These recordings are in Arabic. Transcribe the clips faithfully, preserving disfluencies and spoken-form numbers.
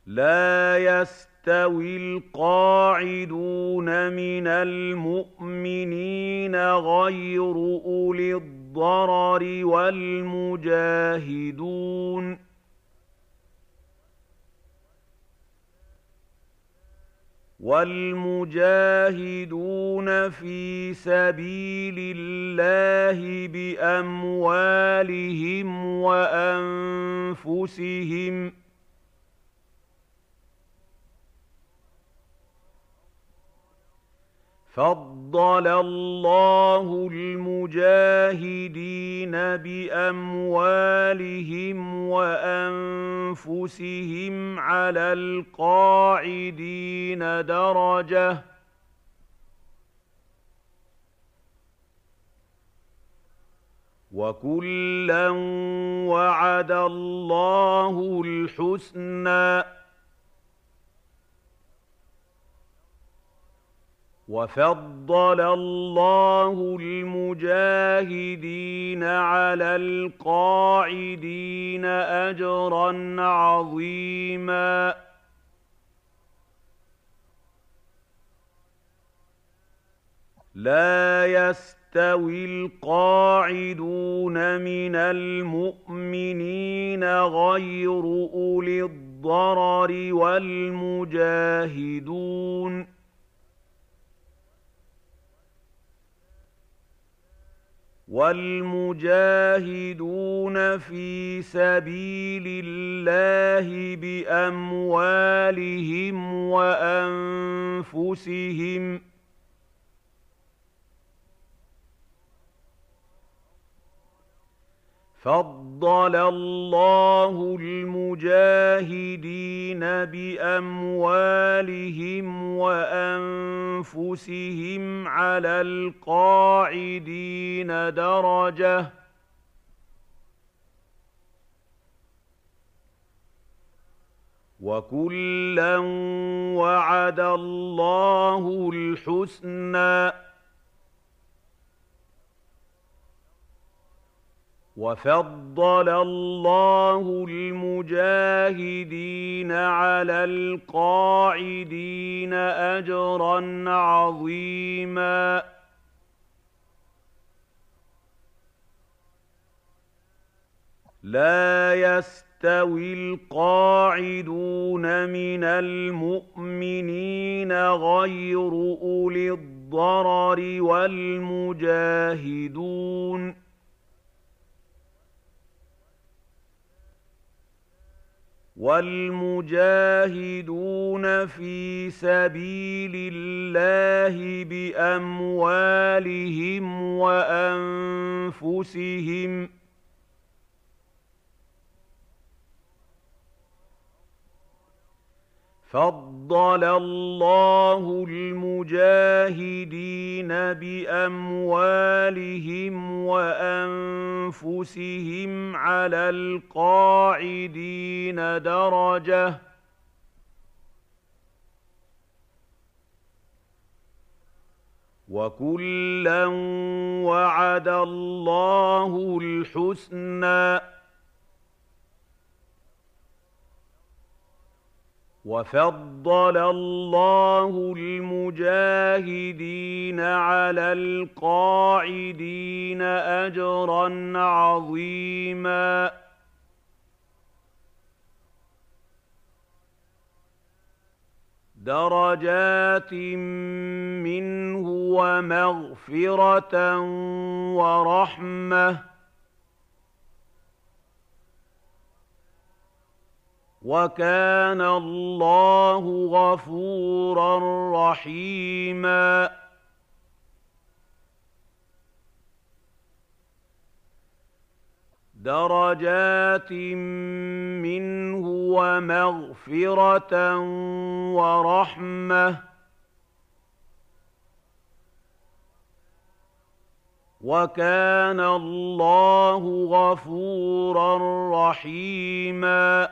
لَا يَسْتَوِي الْقَاعِدُونَ مِنَ الْمُؤْمِنِينَ غَيْرُ أُولِي الضَّرَرِ وَالْمُجَاهِدُونَ وَالْمُجَاهِدُونَ فِي سَبِيلِ اللَّهِ بِأَمْوَالِهِمْ وَأَنفُسِهِمْ ۚ فَضَّلَ اللَّهُ الْمُجَاهِدِينَ بِأَمْوَالِهِمْ وَأَنفُسِهِمْ عَلَى الْقَاعِدِينَ دَرَجَةً ۚ وَكُلًّا وَعَدَ اللَّهُ الْحُسْنَىٰ ۚ وَفَضَّلَ اللَّهُ الْمُجَاهِدِينَ عَلَى الْقَاعِدِينَ أَجْرًا عَظِيمًا. لَا يَسْتَوِي الْقَاعِدُونَ مِنَ الْمُؤْمِنِينَ غَيْرُ أُولِي الضَّرَرِ وَالْمُجَاهِدُونَ وَالْمُجَاهِدُونَ فِي سَبِيلِ اللَّهِ بِأَمْوَالِهِمْ وَأَنفُسِهِمْ ۚ فَضَّلَ اللَّهُ الْمُجَاهِدِينَ بِأَمْوَالِهِمْ وَأَنفُسِهِمْ عَلَى الْقَاعِدِينَ دَرَجَةً ۚ وَكُلًّا وَعَدَ اللَّهُ الْحُسْنَىٰ ۚ وَفَضَّلَ اللَّهُ الْمُجَاهِدِينَ عَلَى الْقَاعِدِينَ أَجْرًا عَظِيمًا. لَا يَسْتَوِي الْقَاعِدُونَ مِنَ الْمُؤْمِنِينَ غَيْرُ أُولِي الضَّرَرِ وَالْمُجَاهِدُونَ وَالْمُجَاهِدُونَ فِي سَبِيلِ اللَّهِ بِأَمْوَالِهِمْ وَأَنفُسِهِمْ ۚ فَضَّلَ اللَّهُ الْمُجَاهِدِينَ بِأَمْوَالِهِمْ وَأَنفُسِهِمْ عَلَى الْقَاعِدِينَ دَرَجَةً ۚ وَكُلًّا وَعَدَ اللَّهُ الْحُسْنَىٰ ۚ وَفَضَّلَ اللَّهُ الْمُجَاهِدِينَ عَلَى الْقَاعِدِينَ أَجْرًا عَظِيمًا. دَرَجَاتٍ مِّنْهُ وَمَغْفِرَةً وَرَحْمَةً ۚ وَكَانَ اللَّهُ غَفُورًا رَّحِيمًا. دَرَجَاتٍ مِّنْهُ وَمَغْفِرَةً وَرَحْمَةً ۚ وَكَانَ اللَّهُ غَفُورًا رَّحِيمًا.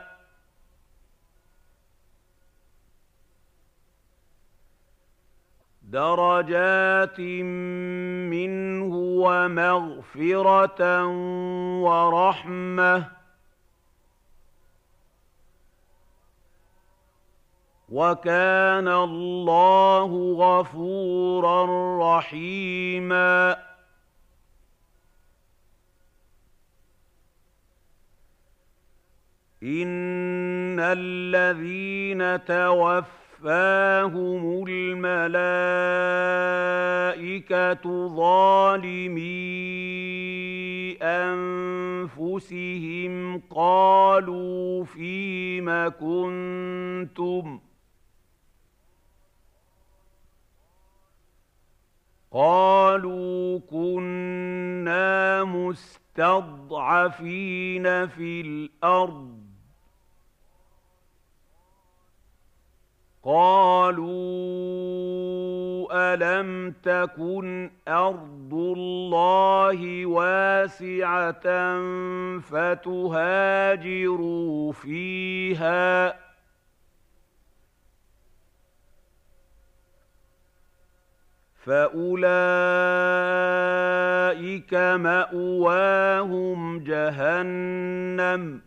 دَرَجَاتٍ مِّنْهُ وَمَغْفِرَةً وَرَحْمَةً ۚ وكان الله غفورا رحيما إن الذين توفاهم الملائكة ظالمي أنفسهم قالوا فيم كنتم قالوا كنا مستضعفين في الأرض قالوا ألم تكن أرض الله واسعة فتهاجروا فيها فأولئك مأواهم جهنم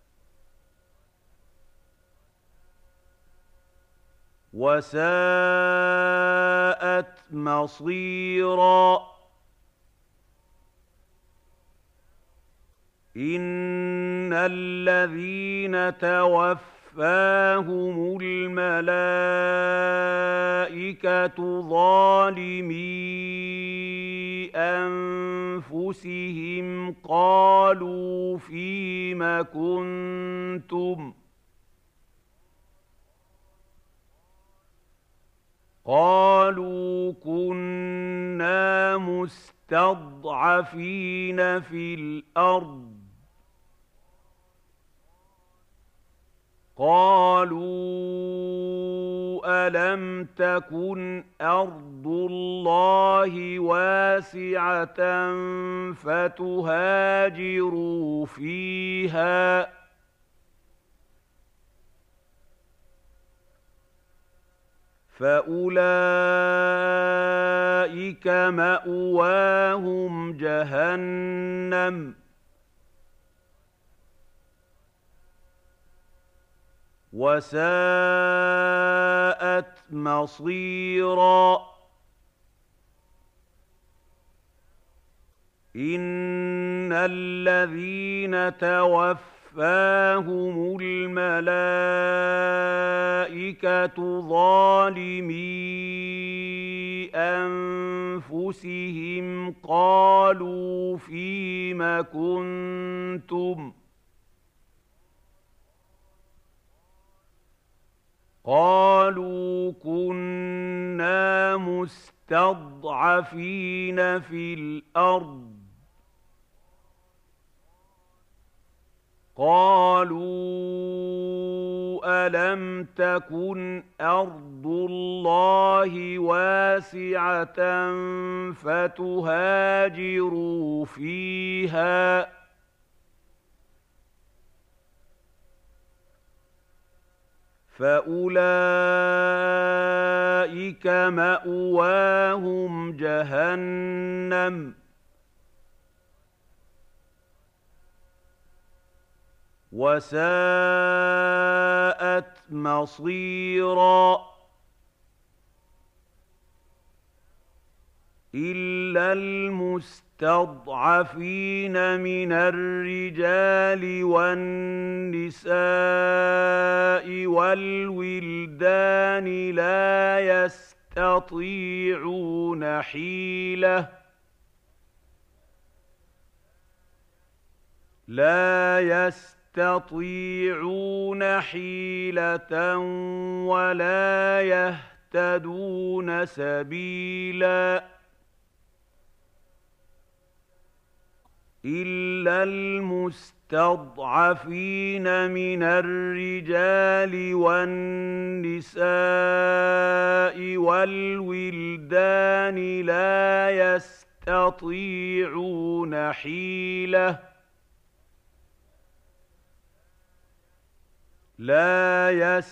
وساءت مصيرا إن الذين توفاهم الملائكة ظالمي أنفسهم قالوا فيم كنتم قالوا كنا مستضعفين في الأرض قالوا ألم تكن أرض الله واسعة فتهاجروا فيها فأولئك مأواهم جهنم وساءت مصيرا إن الذين توفاهم الملائكة ظالمي أنفسهم قالوا فيم كنتم قالوا كنا مستضعفين في الأرض قالوا ألم تكن أرض الله واسعة فتهاجروا فيها فأولئك مأواهم جهنم وساءت مصيرا إلا المستضعفين من الرجال والنساء والولدان لا يستطيعون حيلة لا يستطيعون حيلة ولا يهتدون سبيلا إلا المستضعفين من الرجال والنساء والولدان لا يستطيعون حيلة لا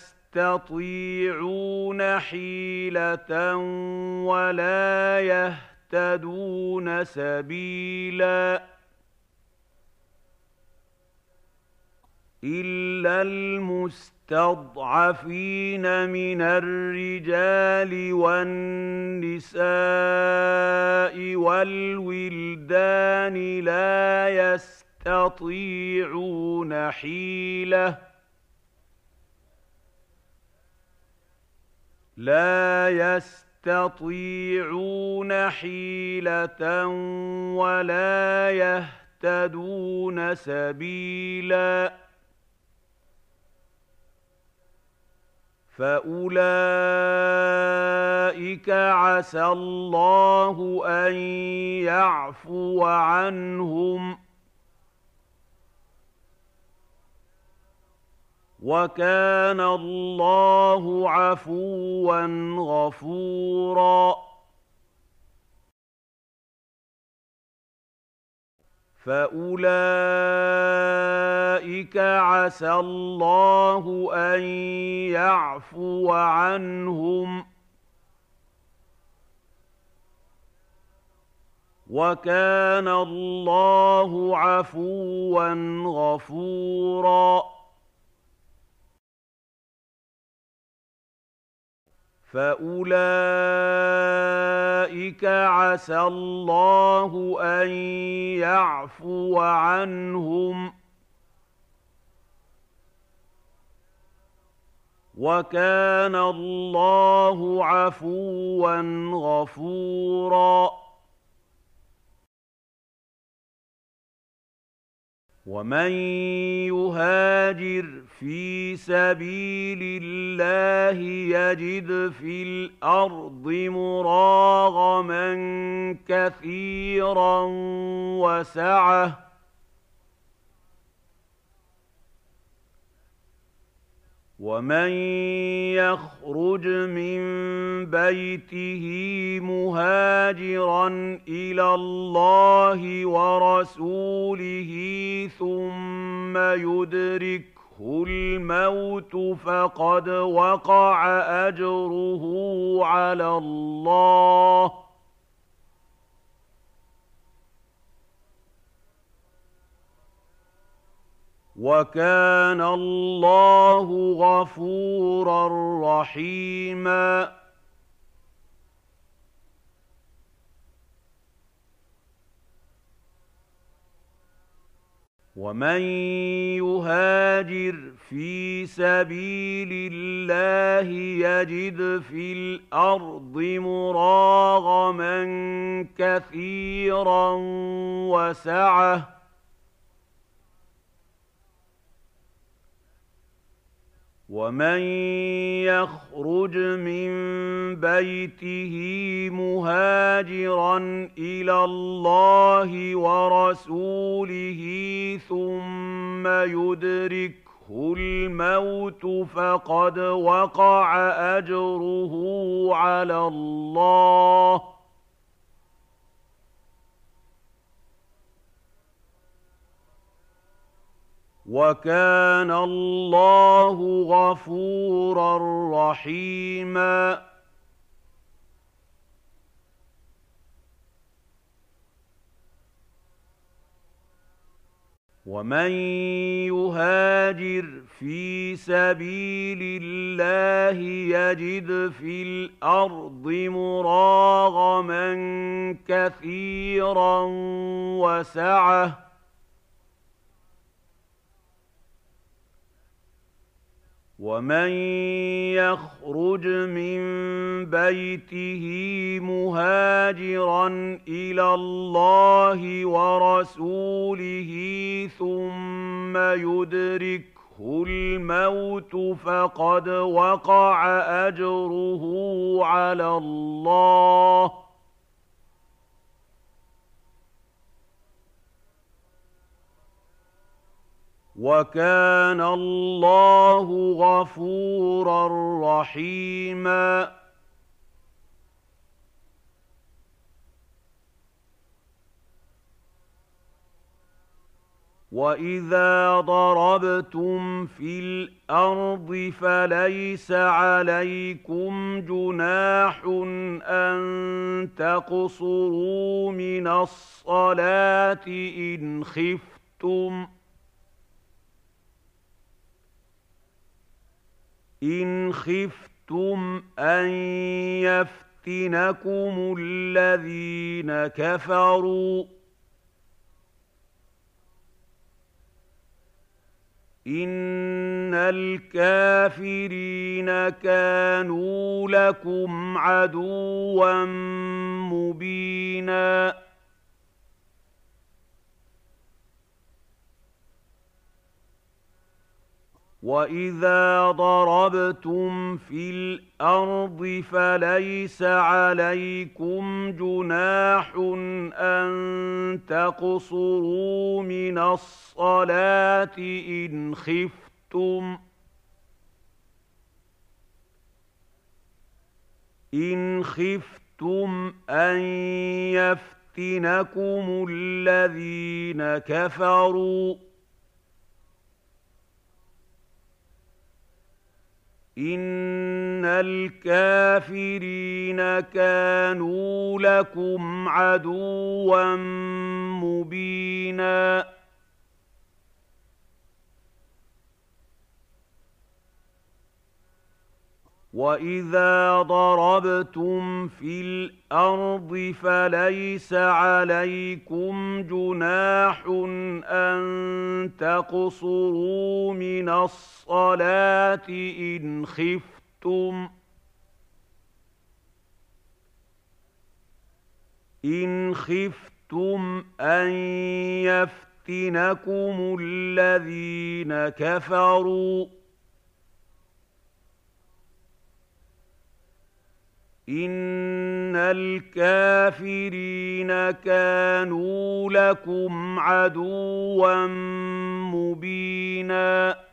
يستطيعون حيلة ولا يهتدون سبيلا إلا المستضعفين المستضعفين من الرجال والنساء والولدان لا يستطيعون حيلة لا يستطيعون حيلة ولا يهتدون سبيلا فأولئك عسى الله أن يعفو عنهم وكان الله عفوا غفورا فأولئك عسى الله أن يعفو عنهم وكان الله عفوا غفورا فأولئك عسى الله أن يعفو عنهم وكان الله عفوا غفورا ومن يهاجر في سبيل الله يجد في الأرض مراغما كثيرا وسعة ومن يخرج من بيته مهاجرا إلى الله ورسوله ثم يدركه الموت فقد وقع أجره على الله وكان الله غفورا رحيما ومن يهاجر في سبيل الله يجد في الأرض مراغما كثيرا وسعة ومن يخرج من بيته مهاجرا إلى الله ورسوله ثم يدركه الموت فقد وقع أجره على الله وكان الله غفورا رحيما ومن يهاجر في سبيل الله يجد في الأرض مراغما كثيرا وسعة ومن يخرج من بيته مهاجرا إلى الله ورسوله ثم يدركه الموت فقد وقع أجره على الله وكان الله غفورا رحيما وإذا ضربتم في الأرض فليس عليكم جناح أن تقصروا من الصلاة إن خفتم إن خفتم أن يفتنكم الذين كفروا إن الكافرين كانوا لكم عدوا مبينا وإذا ضربتم في الأرض فليس عليكم جناح أن تقصروا من الصلاة إن خفتم إن خفتم أن يفتنكم الذين كفروا إن الكافرين كانوا لكم عدوا مبينا وإذا ضربتم في الأرض فليس عليكم جناح أن تقصروا من الصلاة إن خفتم إن خفتم أن يفتنكم الذين كفروا إن الكافرين كانوا لكم عدوا مبينا